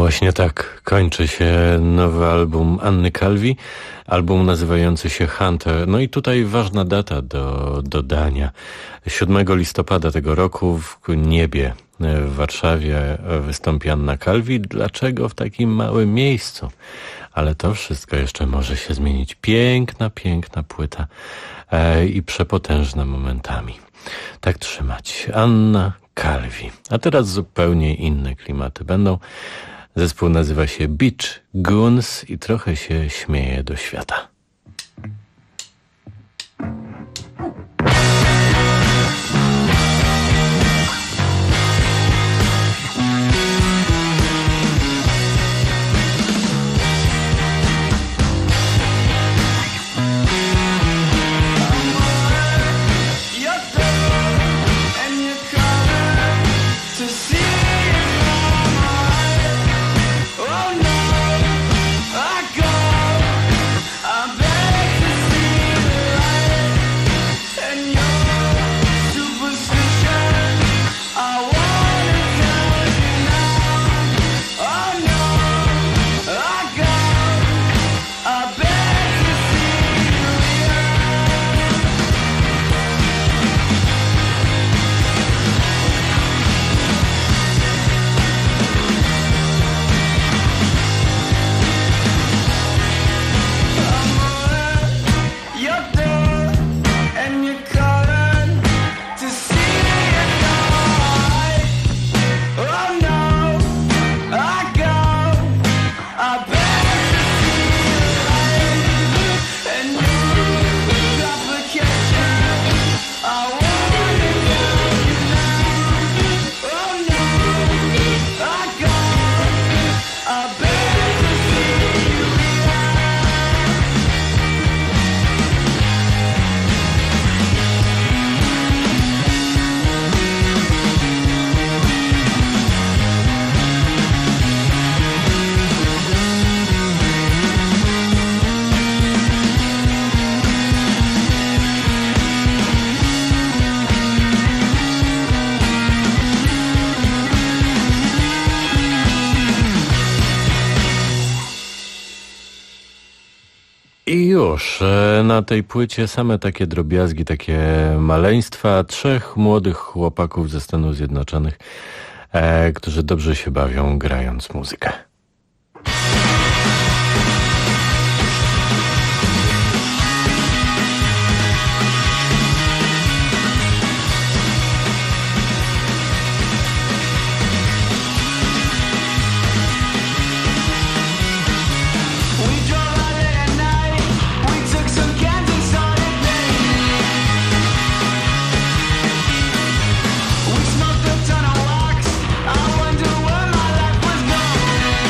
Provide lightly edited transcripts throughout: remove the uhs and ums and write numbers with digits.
Właśnie tak kończy się nowy album Anny Calvi, album nazywający się Hunter. No i tutaj ważna data do dodania. 7 listopada tego roku w Niebie w Warszawie wystąpi Anna Calvi. Dlaczego w takim małym miejscu? Ale to wszystko jeszcze może się zmienić. Piękna, piękna płyta i przepotężna momentami. Tak trzymać. Anna Calvi. A teraz zupełnie inne klimaty będą. Zespół nazywa się Beach Goons i trochę się śmieje do świata. I już na tej płycie same takie drobiazgi, takie maleństwa 3 młodych chłopaków ze Stanów Zjednoczonych, którzy dobrze się bawią grając muzykę. Smoked a ton of wax. I wonder where my life was going.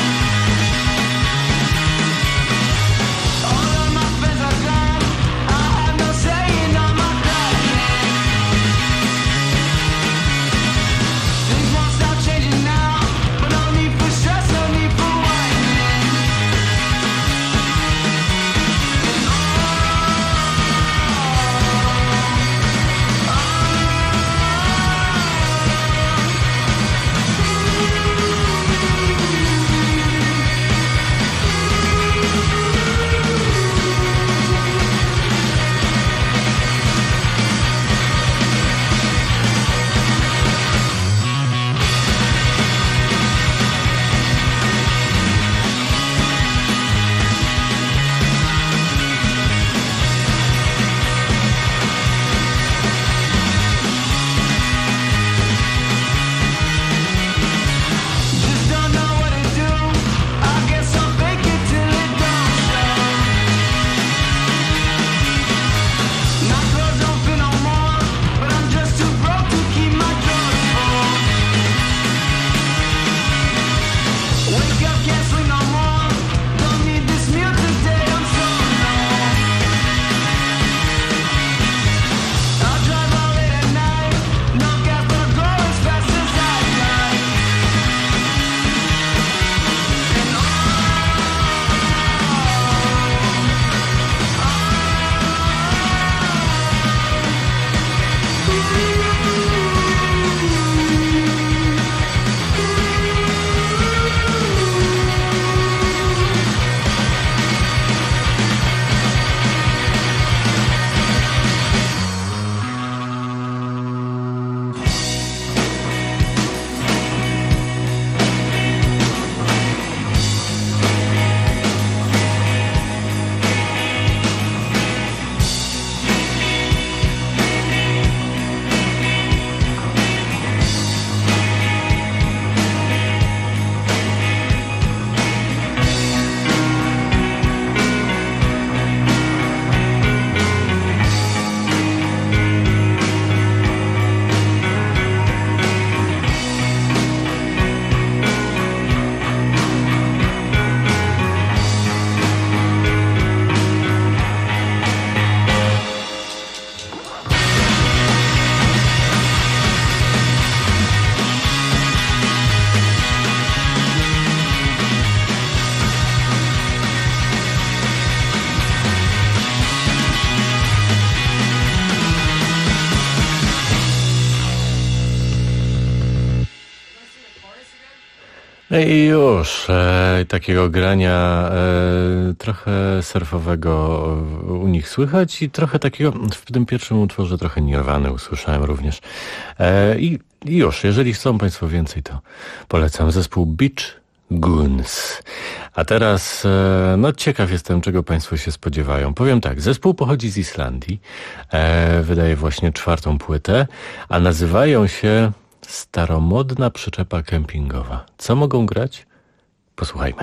I już takiego grania trochę surfowego u nich słychać i trochę takiego, w tym pierwszym utworze trochę Nirwany usłyszałem również. I już, jeżeli chcą Państwo więcej, to polecam zespół Beach Goons. A teraz, no ciekaw jestem, czego Państwo się spodziewają. Powiem tak, zespół pochodzi z Islandii, wydaje właśnie 4. płytę, a nazywają się Staromodna przyczepa kempingowa. Co mogą grać? Posłuchajmy.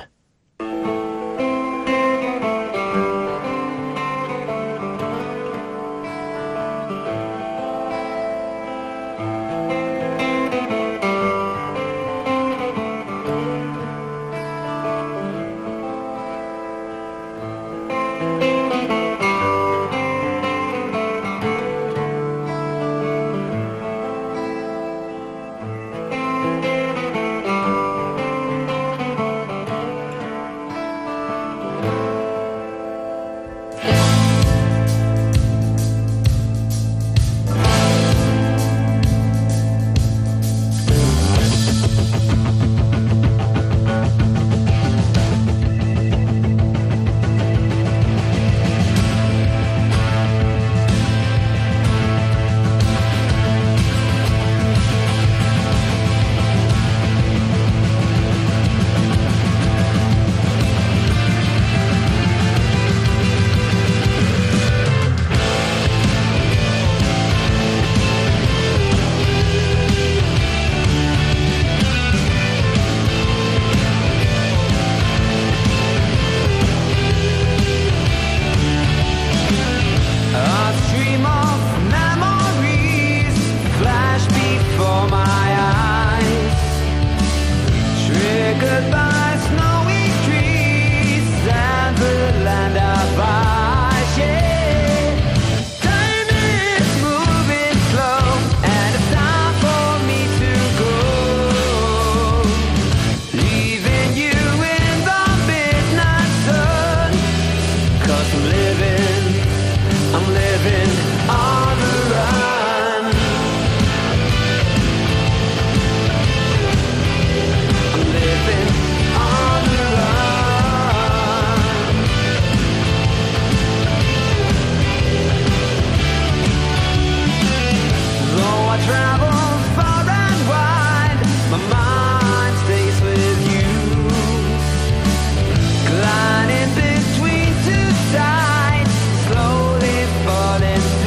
Gliding between two sides, slowly falling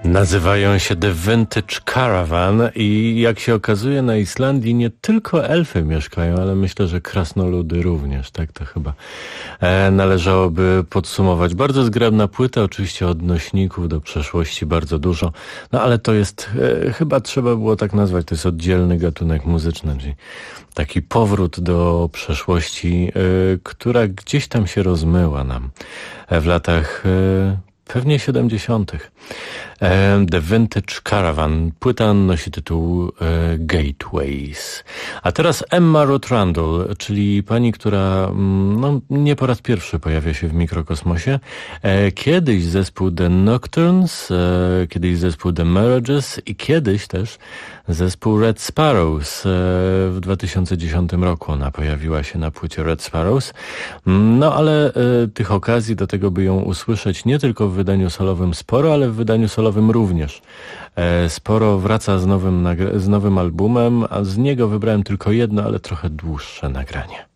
Nazywają się The Vintage Caravan i jak się okazuje na Islandii nie tylko elfy mieszkają, ale myślę, że krasnoludy również, tak to chyba należałoby podsumować. Bardzo zgrabna płyta, oczywiście odnośników do przeszłości bardzo dużo, no ale to jest, chyba trzeba było tak nazwać, to jest oddzielny gatunek muzyczny, czyli taki powrót do przeszłości, która gdzieś tam się rozmyła nam w latach pewnie 70. The Vintage Caravan. Płyta nosi tytuł Gateways. A teraz Emma Ruth Randall, czyli pani, która no, nie po raz pierwszy pojawia się w mikrokosmosie. Kiedyś zespół The Nocturnes, kiedyś zespół The Marriages i kiedyś też zespół Red Sparrows. W 2010 roku ona pojawiła się na płycie Red Sparrows. No ale tych okazji do tego, by ją usłyszeć nie tylko w wydaniu solowym sporo, ale w wydaniu solowym również. Sporo wraca z nowym albumem, a z niego wybrałem tylko jedno, ale trochę dłuższe nagranie.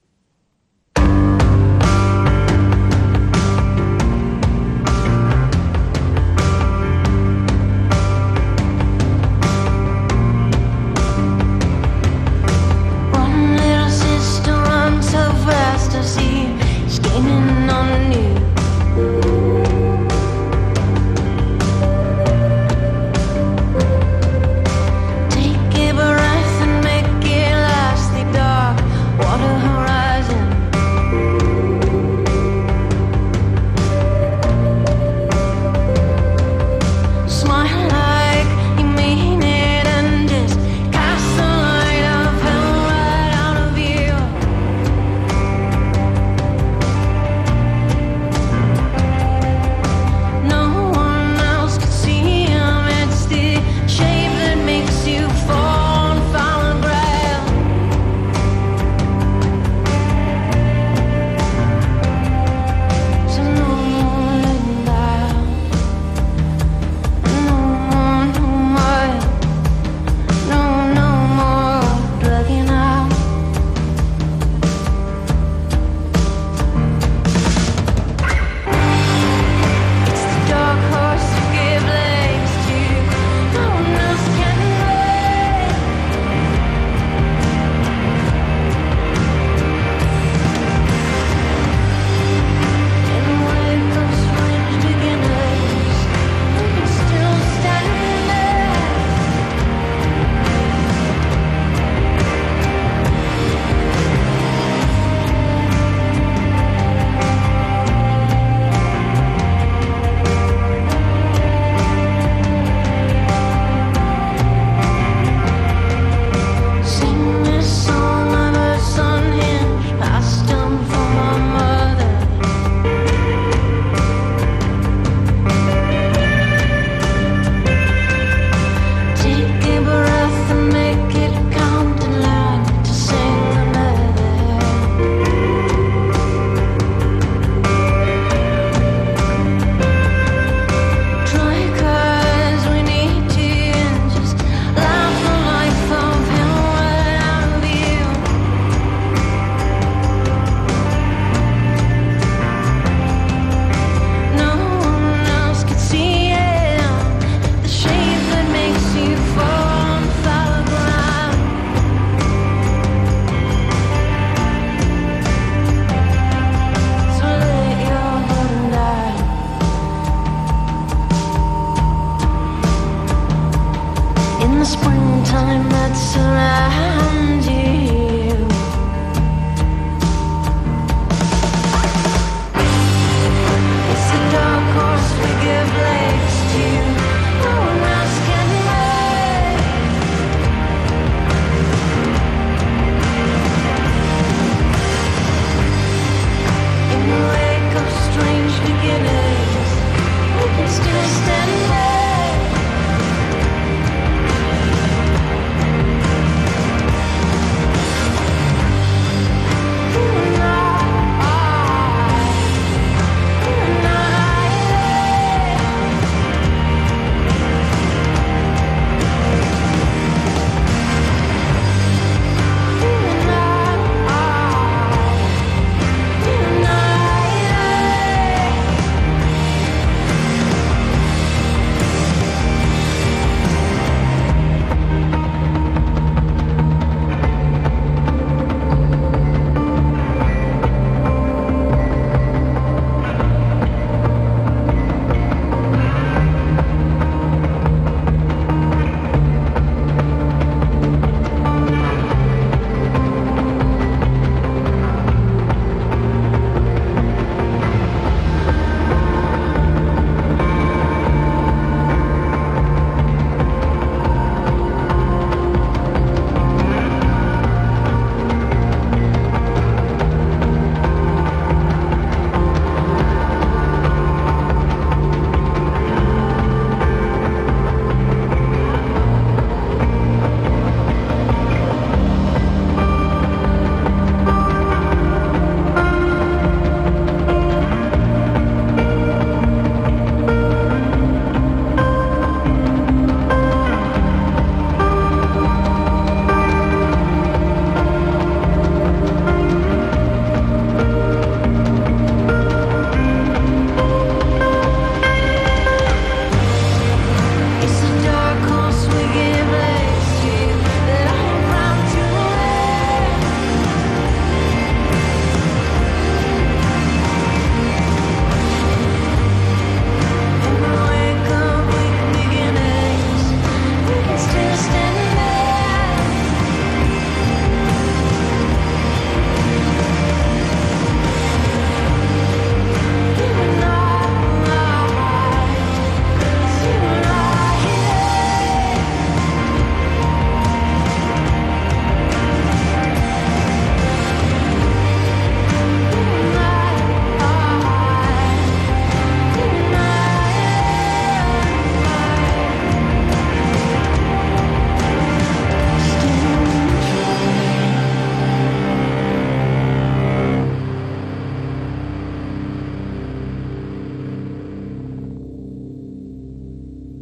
Take a breath and make it last the dark. Water horizon.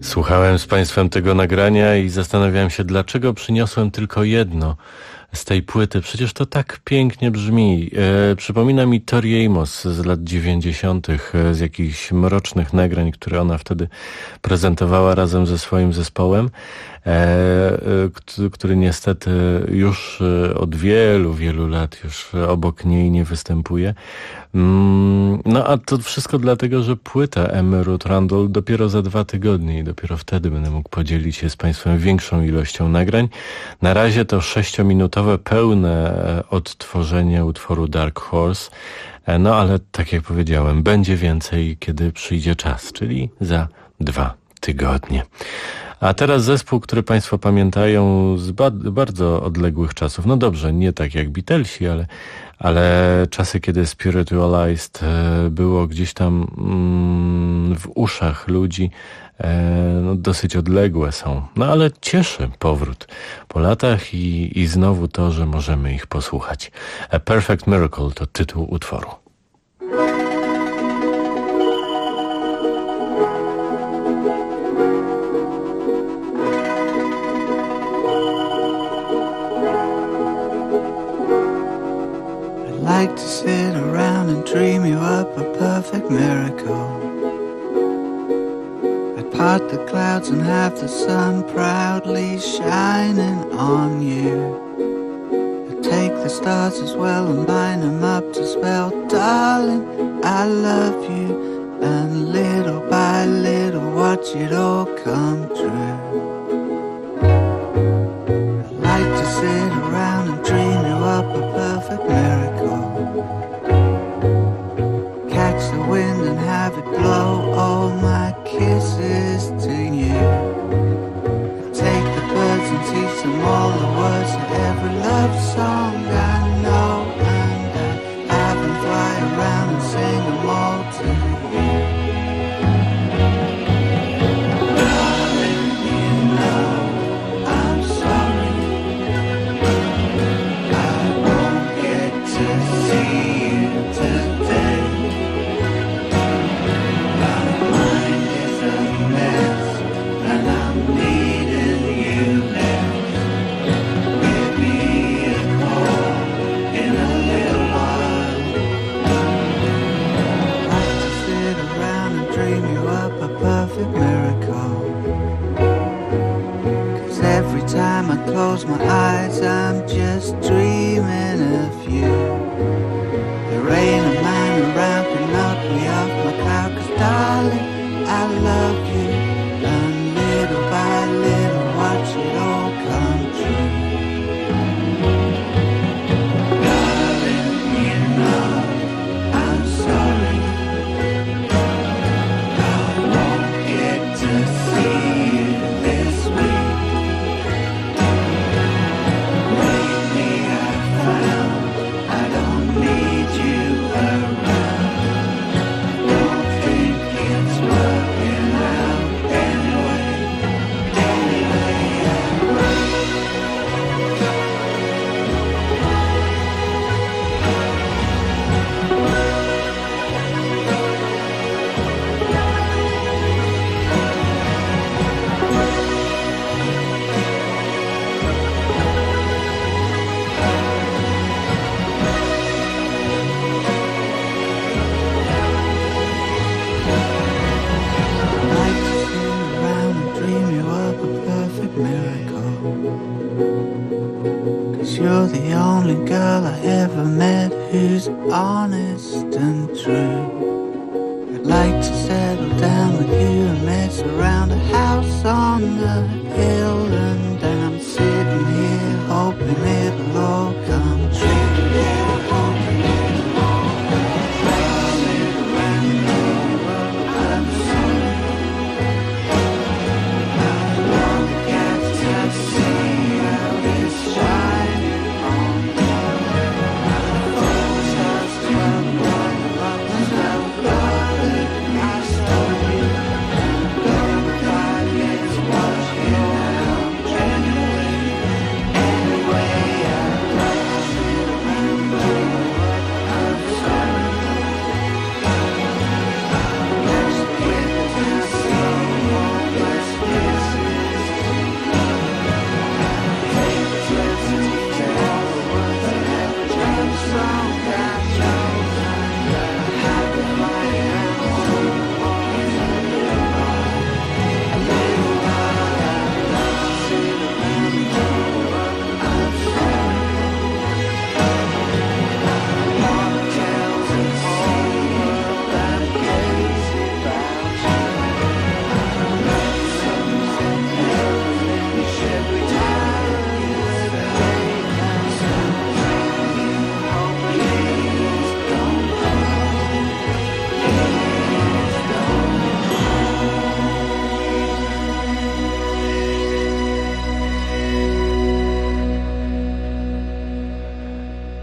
Słuchałem z Państwem tego nagrania i zastanawiałem się, dlaczego przyniosłem tylko jedno z tej płyty. Przecież to tak pięknie brzmi. Przypomina mi Tori Amos z lat 90., z jakichś mrocznych nagrań, które ona wtedy prezentowała razem ze swoim zespołem, który niestety już od wielu, wielu lat już obok niej nie występuje. No a to wszystko dlatego, że płyta Emmy Ruth Randall dopiero za 2 tygodnie i dopiero wtedy będę mógł podzielić się z Państwem większą ilością nagrań. Na razie to 6-minutowe, pełne odtworzenie utworu Dark Horse. No ale tak jak powiedziałem, będzie więcej, kiedy przyjdzie czas, czyli za 2 tygodnie. A teraz zespół, który Państwo pamiętają z bardzo odległych czasów. No dobrze, nie tak jak Beatlesi, ale czasy, kiedy Spiritualized było gdzieś tam w uszach ludzi, no dosyć odległe są. No ale cieszy powrót po latach i znowu to, że możemy ich posłuchać. A Perfect Miracle to tytuł utworu. Like to sit around and dream you up a perfect miracle. I'd part the clouds and have the sun proudly shining on you. I'd take the stars as well and line them up to spell, darling, I love you. And little by little watch it all come true. I'd like to sit around and dream you up a perfect miracle. Catch the wind and have it blow all my kisses to you. Take the birds and teach them all the words of every love song I know, and I have them fly around and sing them all to you. Darling, you know I'm sorry I won't get to see you today. My mind is a mess and I'm needing you less. Give me a call in a little while. I'd like to sit around and dream you up a perfect miracle. 'Cause every time I close my eyes I'm just dreaming of you. There ain't a man around can knock me off my cloud, 'cause darling, I love you. And little by little watch it all come true. Darling, you know I'm sorry I won't get to see you this week. Lately I found I don't need you around. Don't think it's working out anyway. I'd like to sit around and dream you up a perfect miracle. 'Cause you're the only girl I ever met who's honest and true. I'd like to settle down with you and mess around a house on the hill. And I'm sitting here hoping it'll all come true. I'm sorry I won't get to see how it's shining on you. Just one more love and darling, I saw you. Don't die, it's what you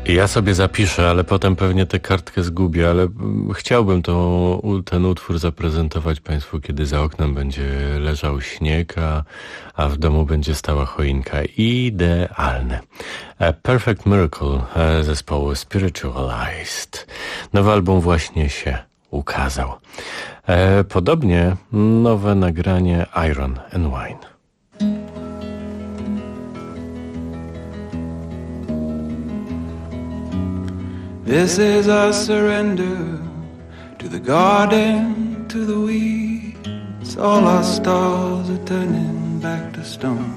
Ja sobie zapiszę, ale potem pewnie tę kartkę zgubię, ale chciałbym ten utwór zaprezentować Państwu, kiedy za oknem będzie leżał śnieg, a w domu będzie stała choinka. Idealne. A Perfect Miracle zespołu Spiritualized. Nowy album właśnie się ukazał. Podobnie nowe nagranie Iron and Wine. This is our surrender to the garden, to the weeds. All our stars are turning back to stone.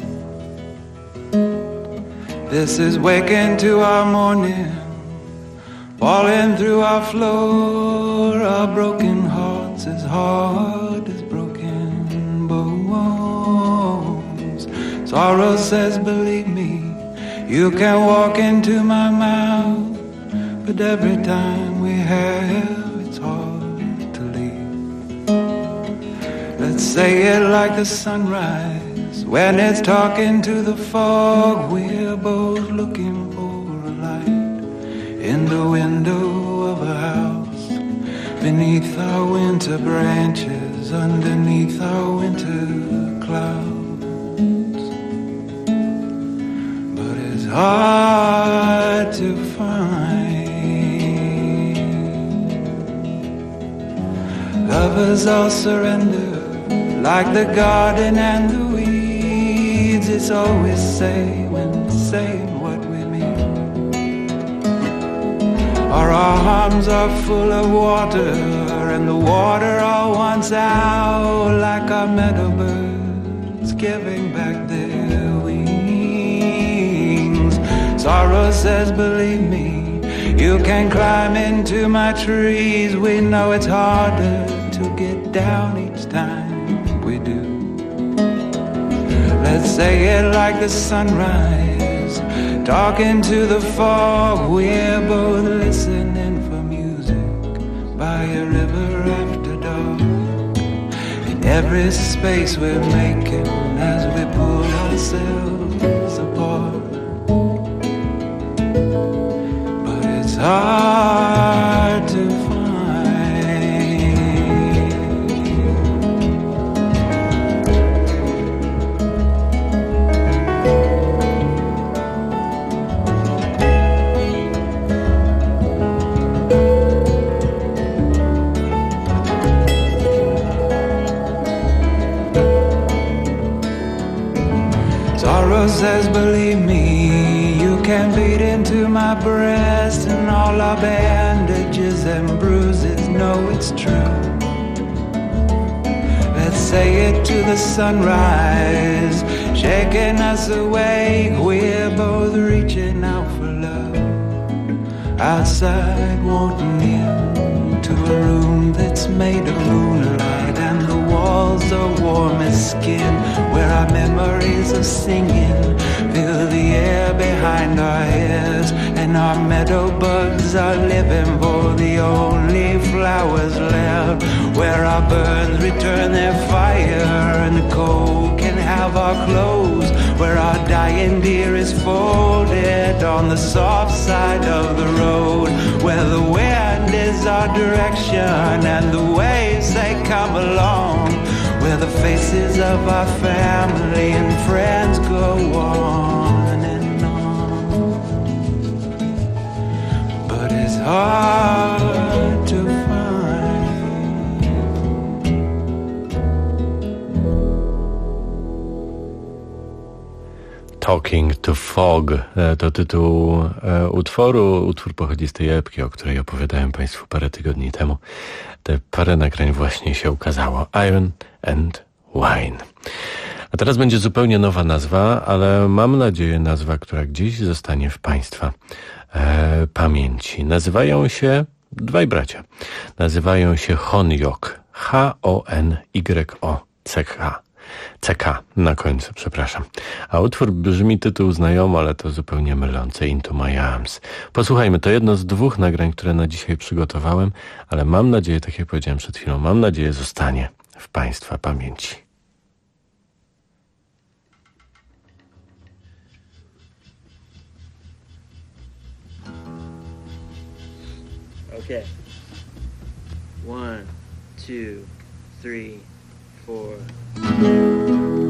This is waking to our morning, falling through our floor. Our broken hearts as hard as broken bones. Sorrow says, believe me, you can walk into my mouth. But every time we have, it's hard to leave. Let's say it like the sunrise when it's talking to the fog. We're both looking for a light in the window of a house, beneath our winter branches, underneath our winter clouds. But it's hard to find. Lovers all surrender, like the garden and the weeds. It's always saying what we mean. Our arms are full of water, and the water all wants out, like our meadow birds giving back their wings. Sorrow says, believe me, you can climb into my trees. We know it's harder to get down each time we do. Let's say it like the sunrise, talking to the fog. We're both listening for music by a river after dark. In every space we're making as we pull ourselves apart. But it's hard to find. Says, believe me, you can beat into my breast, and all our bandages and bruises know it's true. Let's say it to the sunrise, shaking us awake. We're both reaching out for love, outside wanting in, to a room that's made of moonlight, and the walls are warm as skin, where our memories are singing fill the air behind our heads, and our meadow bugs are living for the only flowers left, where our birds return their fire, and the cold can have our clothes, where our dying deer is folded on the soft side of the road, where the wind is our direction and the waves they come along, where the faces of our family and friends go on and on. But it's hard to find. Talking to Fog to tytuł utworu. Utwór pochodzi z tej epki, o której opowiadałem Państwu parę tygodni temu. Te parę nagrań właśnie się ukazało. Iron and Wine. A teraz będzie zupełnie nowa nazwa, ale mam nadzieję nazwa, która gdzieś zostanie w Państwa pamięci. Nazywają się dwaj bracia. Nazywają się Honyok. H-O-N-Y-O-C-K. CK na końcu, przepraszam. A utwór brzmi tytuł znajomo, ale to zupełnie mylące. Into My Arms. Posłuchajmy, to jedno z dwóch nagrań, które na dzisiaj przygotowałem, ale mam nadzieję, tak jak powiedziałem przed chwilą, mam nadzieję zostanie w Państwa pamięci. Okay. 1, 2, 3, 4.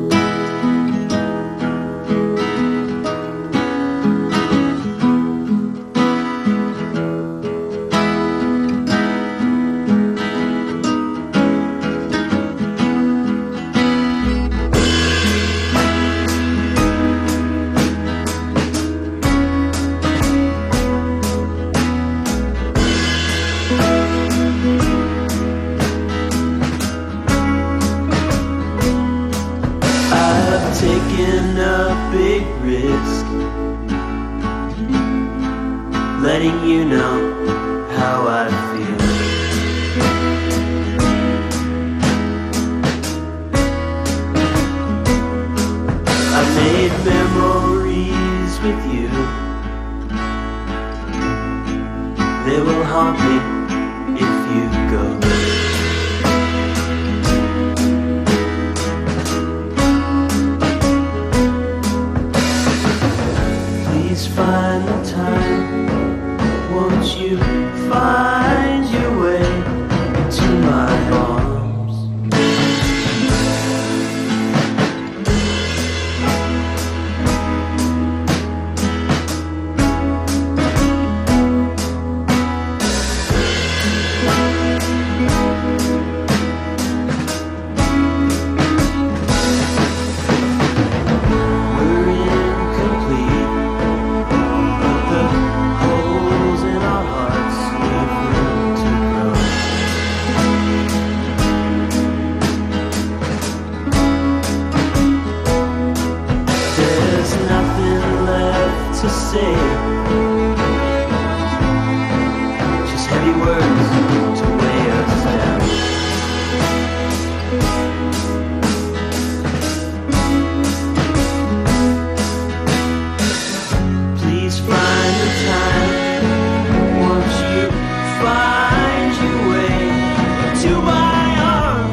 Letting you know how I feel. I've made memories with you. They will haunt me if you go. Please find the time. Won't you find your way into my arms? We're incomplete, but the holes in our hearts leave room to grow. There's nothing left to say, just heavy words to weigh us down. Please find the time. Won't you find your way to my arms?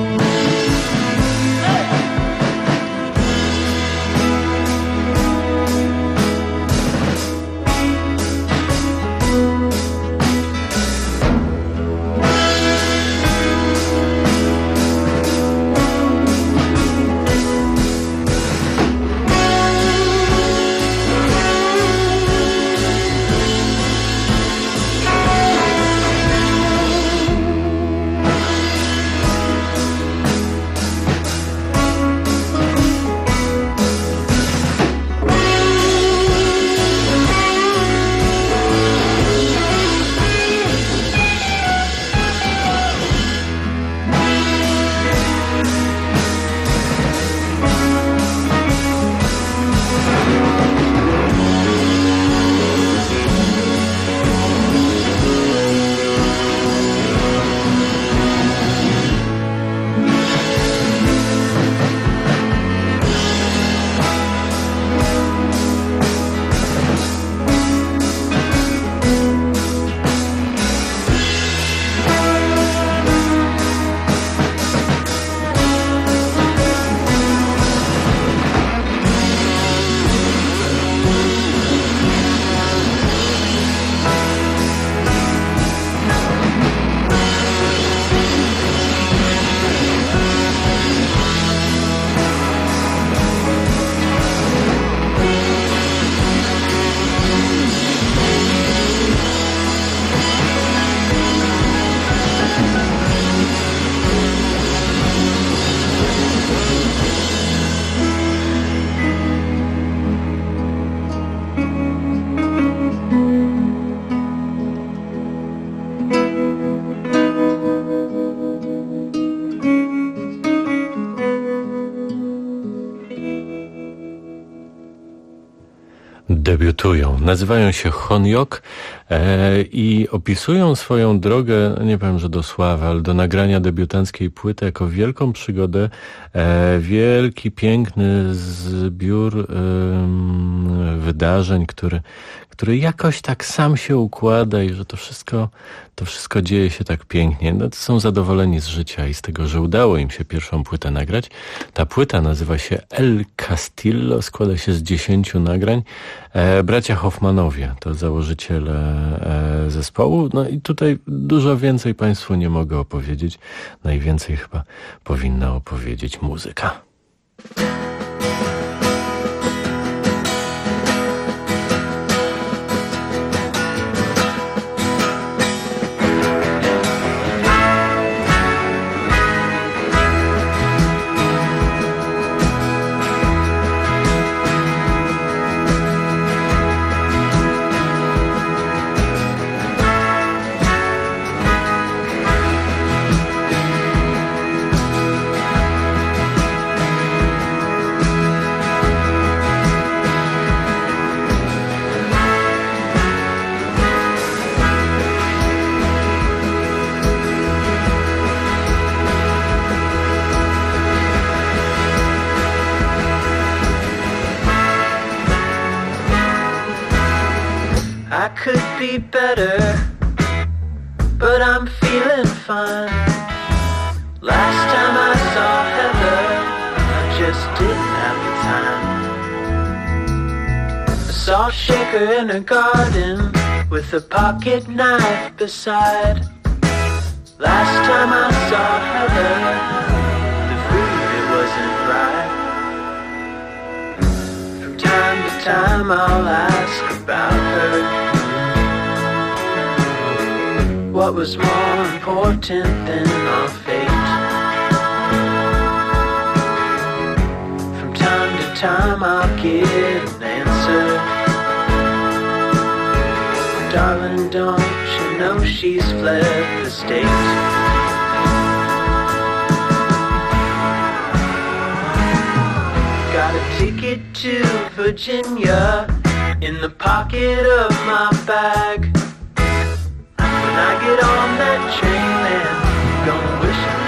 Debiutują. Nazywają się Honyok i opisują swoją drogę, nie powiem, że do sławy, ale do nagrania debiutanckiej płyty jako wielką przygodę, wielki, piękny zbiór wydarzeń, który jakoś tak sam się układa i że to wszystko dzieje się tak pięknie. No, to są zadowoleni z życia i z tego, że udało im się pierwszą płytę nagrać. Ta płyta nazywa się El Castillo, składa się z 10 nagrań. Bracia Hoffmanowie to założyciele zespołu. No i tutaj dużo więcej Państwu nie mogę opowiedzieć. Najwięcej chyba powinna opowiedzieć muzyka. I could be better, but I'm feeling fine. Last time I saw Heather, I just didn't have the time. I saw Shaker in her garden with a pocket knife beside. Last time I saw Heather, the food, it wasn't right. From time to time I'll ask about her. What was more important than our fate? From time to time I'll get an answer. Darling, don't you know she's fled the state? Got a ticket to Virginia in the pocket of my bag. When I get on that train, man, I'm gonna wish I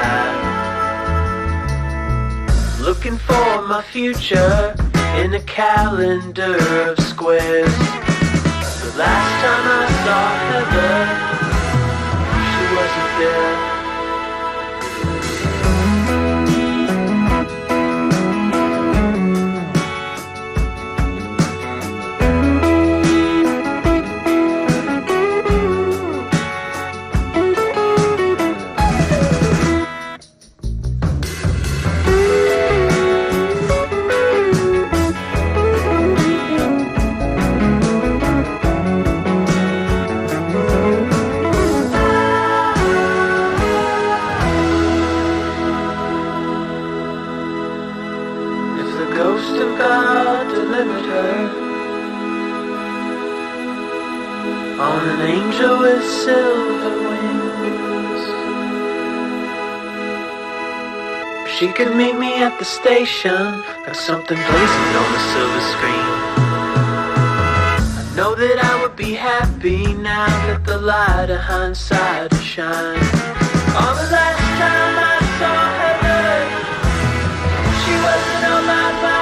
never had. Looking for my future in a calendar of squares. The last time I saw Heather, she wasn't there. On an angel with silver wings, she could meet me at the station like something blazing on the silver screen. I know that I would be happy now that the light of hindsight shines. On the last time I saw Heather, she wasn't on my mind.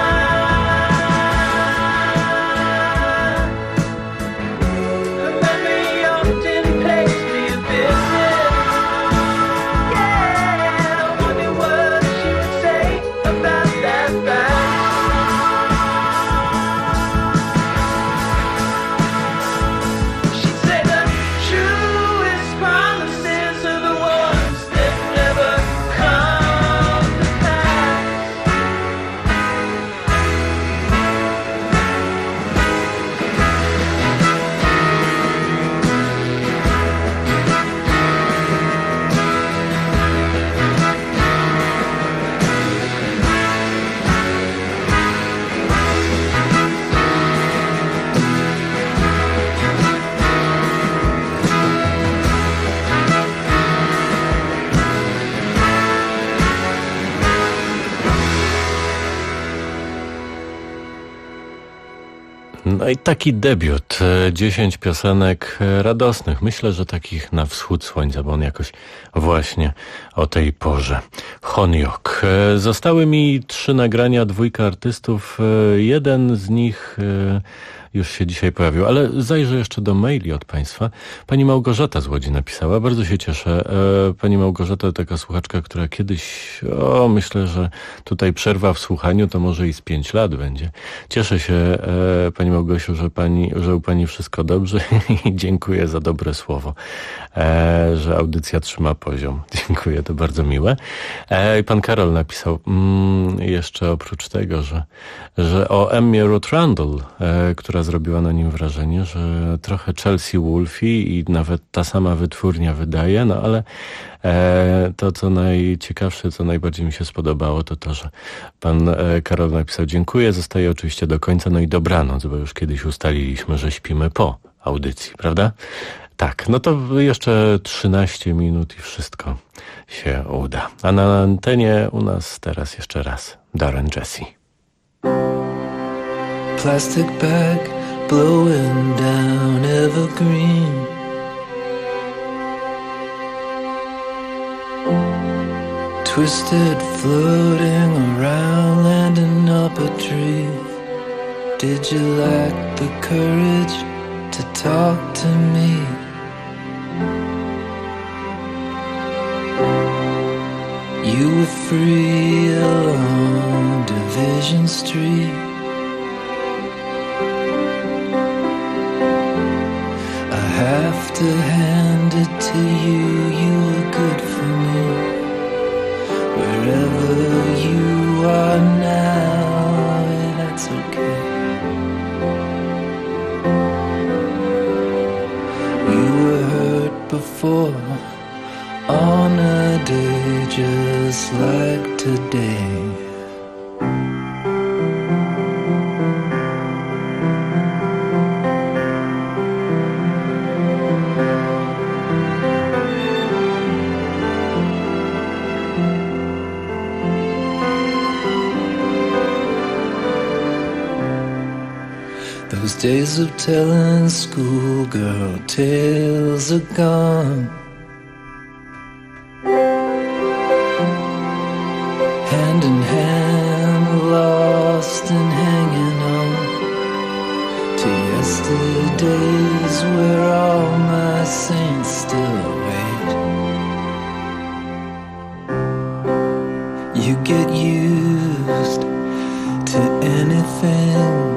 No i taki debiut, 10 piosenek radosnych, myślę, że takich na wschód słońca, bo on jakoś właśnie o tej porze. Honiok. Zostały mi 3 nagrania, 2 artystów, jeden z nich już się dzisiaj pojawił. Ale zajrzę jeszcze do maili od Państwa. Pani Małgorzata z Łodzi napisała. Bardzo się cieszę. Pani Małgorzata, taka słuchaczka, która kiedyś, myślę, że tutaj przerwa w słuchaniu to może i z 5 lat będzie. Cieszę się, Pani Małgosiu, że u Pani wszystko dobrze i dziękuję za dobre słowo, że audycja trzyma poziom. Dziękuję, to bardzo miłe. I pan Karol napisał jeszcze oprócz tego, że o Emmie Ruth Randall, która zrobiła na nim wrażenie, że trochę Chelsea Wolfe i nawet ta sama wytwórnia wydaje, no ale to, co najciekawsze, co najbardziej mi się spodobało, to, że pan Karol napisał dziękuję, zostaje oczywiście do końca, no i dobranoc, bo już kiedyś ustaliliśmy, że śpimy po audycji, prawda? Tak, no to jeszcze 13 minut i wszystko się uda. A na antenie u nas teraz jeszcze raz Darren Jessie. Plastic bag blowing down evergreen. Twisted floating around, landing up a tree. Did you lack the courage to talk to me? You were free along Division Street. I have to hand it to you, you were good for me. Wherever you are now, that's okay. You were hurt before, on a day just like today. Those days of telling schoolgirl tales are gone. Hand in hand, lost and hanging on to yesterdays where all my saints still wait. You get used to anything.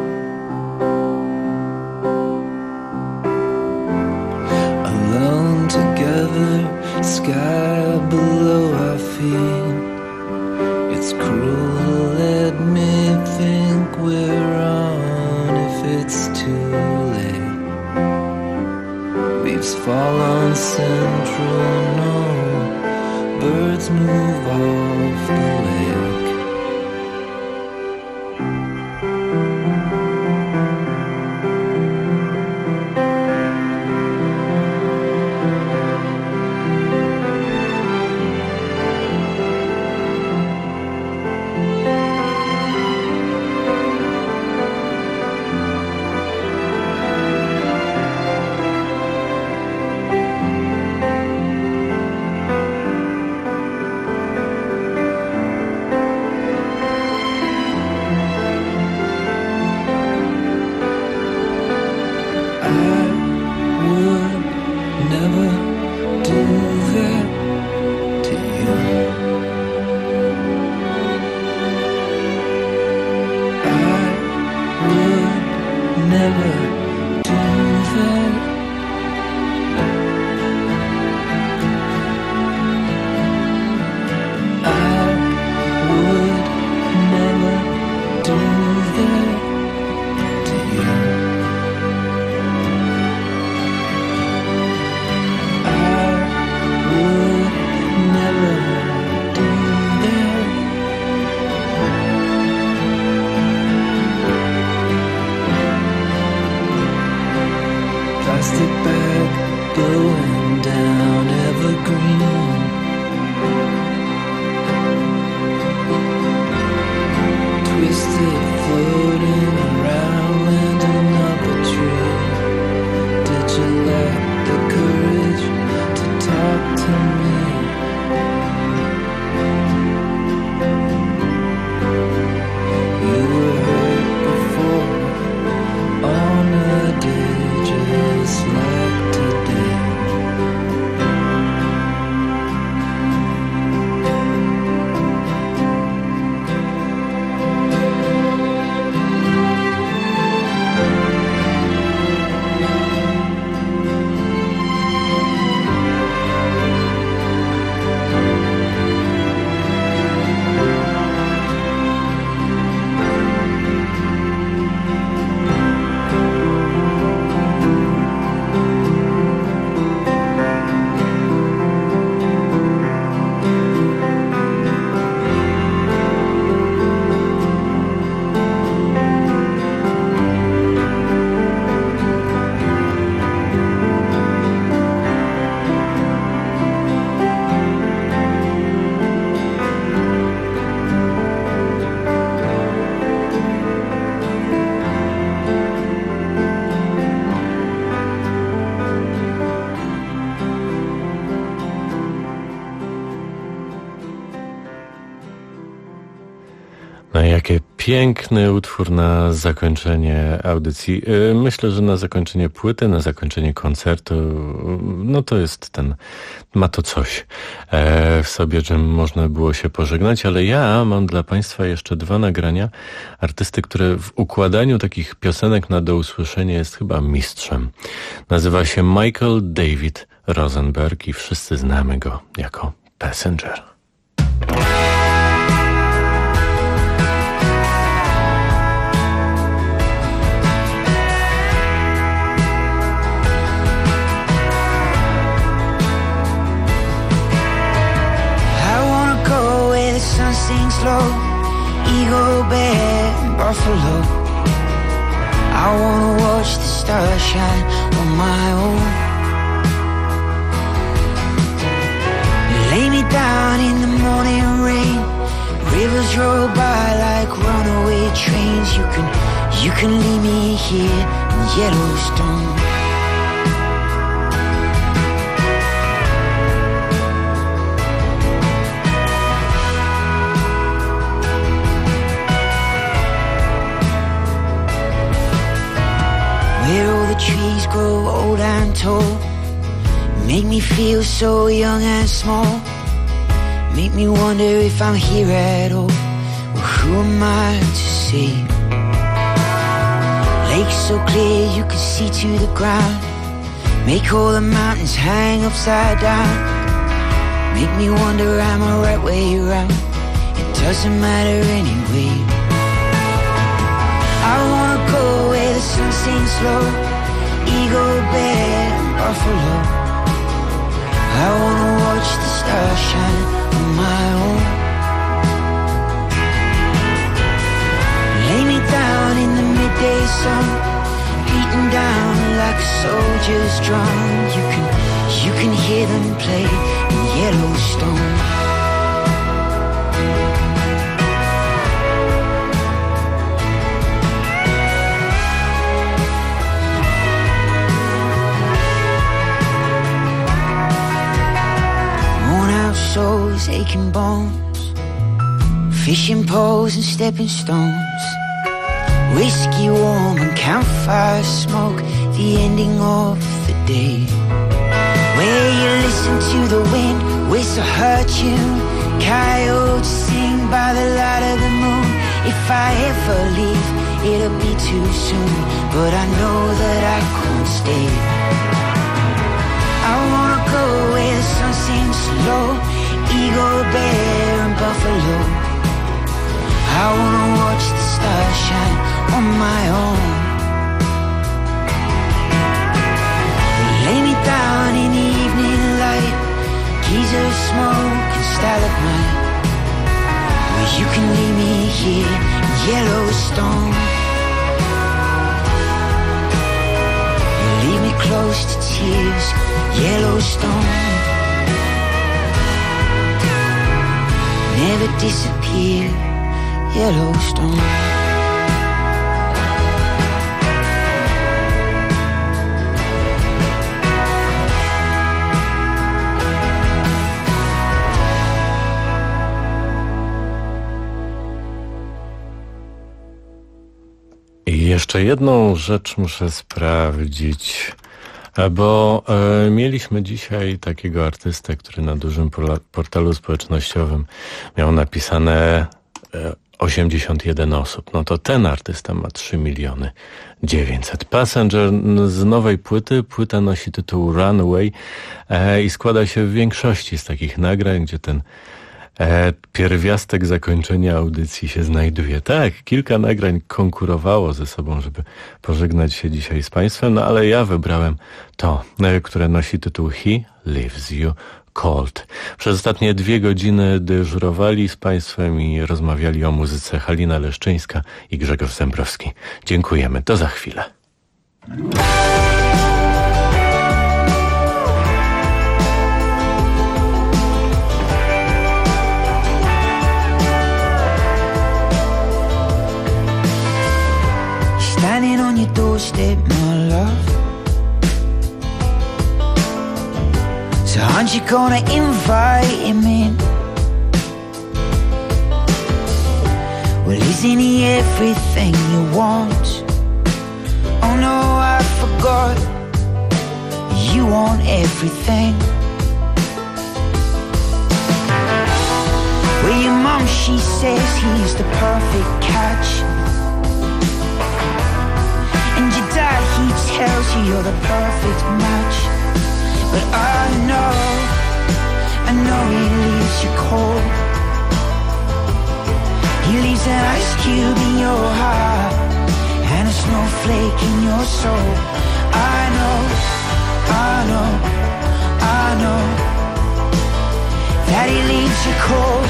Alone together, sky below our feet. It's cruel to let me think we're on if it's too late. Leaves fall on Central, no, birds move off the lake. No jakie piękny utwór na zakończenie audycji. Myślę, że na zakończenie płyty, na zakończenie koncertu, no to jest ma to coś w sobie, czym można było się pożegnać, ale ja mam dla Państwa jeszcze 2 nagrania artysty, który w układaniu takich piosenek na do usłyszenia jest chyba mistrzem. Nazywa się Michael David Rosenberg i wszyscy znamy go jako Passenger. Sun sinks low, Eagle Bear and Buffalo. I wanna watch the stars shine on my own. Lay me down in the morning rain. Rivers roll by like runaway trains. You can leave me here in Yellowstone. Where all the trees grow old and tall, make me feel so young and small. Make me wonder if I'm here at all. Well, who am I to say? Lakes so clear you can see to the ground. Make all the mountains hang upside down. Make me wonder, am I right way around? It doesn't matter anyway. I wanna go where the sun sinks low, Eagle, Bear and Buffalo. I wanna watch the stars shine on my own. Lay me down in the midday sun, beaten down like a soldier's drum. You can hear them play in Yellowstone. Souls, aching bones, fishing poles and stepping stones, whiskey warm and campfire smoke, the ending of the day. Where you listen to the wind whistle her tune, coyotes sing by the light of the moon. If I ever leave, it'll be too soon, but I know that I can't stay. I wanna go where the sun sinks low, Eagle, Bear and Buffalo. I wanna watch the stars shine on my own. Lay me down in the evening light, keys of smoke and stalagmite. Well, you can leave me here in Yellowstone. You leave me close to tears, Yellowstone. Never disappear, Yellowstone. I jeszcze jedną rzecz muszę sprawdzić, bo mieliśmy dzisiaj takiego artystę, który na dużym portalu społecznościowym miał napisane 81 osób. No to ten artysta ma 3 900 000. Passenger z nowej płyty. Płyta nosi tytuł Runaway i składa się w większości z takich nagrań, gdzie ten pierwiastek zakończenia audycji się znajduje. Tak, kilka nagrań konkurowało ze sobą, żeby pożegnać się dzisiaj z Państwem, no ale ja wybrałem to, które nosi tytuł He Leaves You Cold. Przez ostatnie 2 godziny dyżurowali z Państwem i rozmawiali o muzyce Halina Leszczyńska i Grzegorz Zembrowski. Dziękujemy, do za chwilę. Standing on your doorstep, my love. So aren't you gonna invite him in? Well, Isn't he everything you want? Oh no, I forgot. You want everything. Well, your mom, she says he's the perfect catch. And your dad, he tells you you're the perfect match. But I know he leaves you cold. He leaves an ice cube in your heart and a snowflake in your soul. I know that he leaves you cold.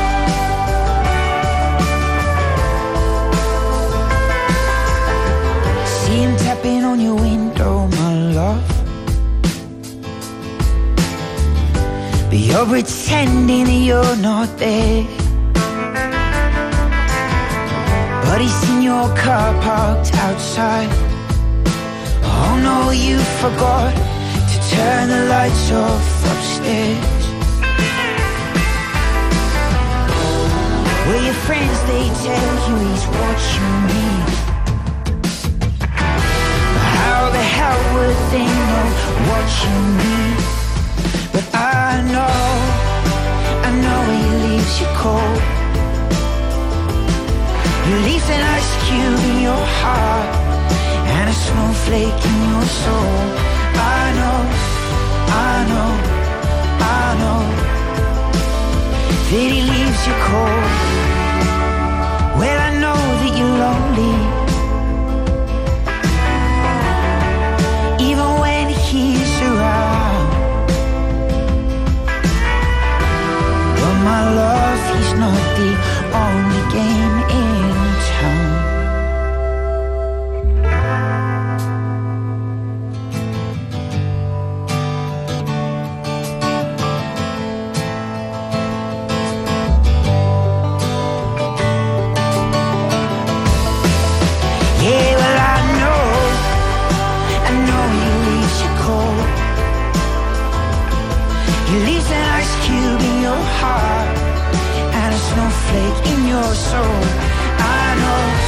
See him tapping on your window, my love, but you're pretending that you're not there. But he's in your car parked outside. Oh no, you forgot to turn the lights off upstairs. Well, your friends, they tell you he's watching me. But how the hell would they know watching me? But I know he leaves you cold. He leaves an ice cube in your heart and a snowflake in your soul. I know that he leaves you cold. Well, I know that you're lonely, even when he's around. But my love, he's not the only game in town. Yeah, well, I know he leaves you cold. He leaves an ice cube in your heart and a snowflake in your soul. I know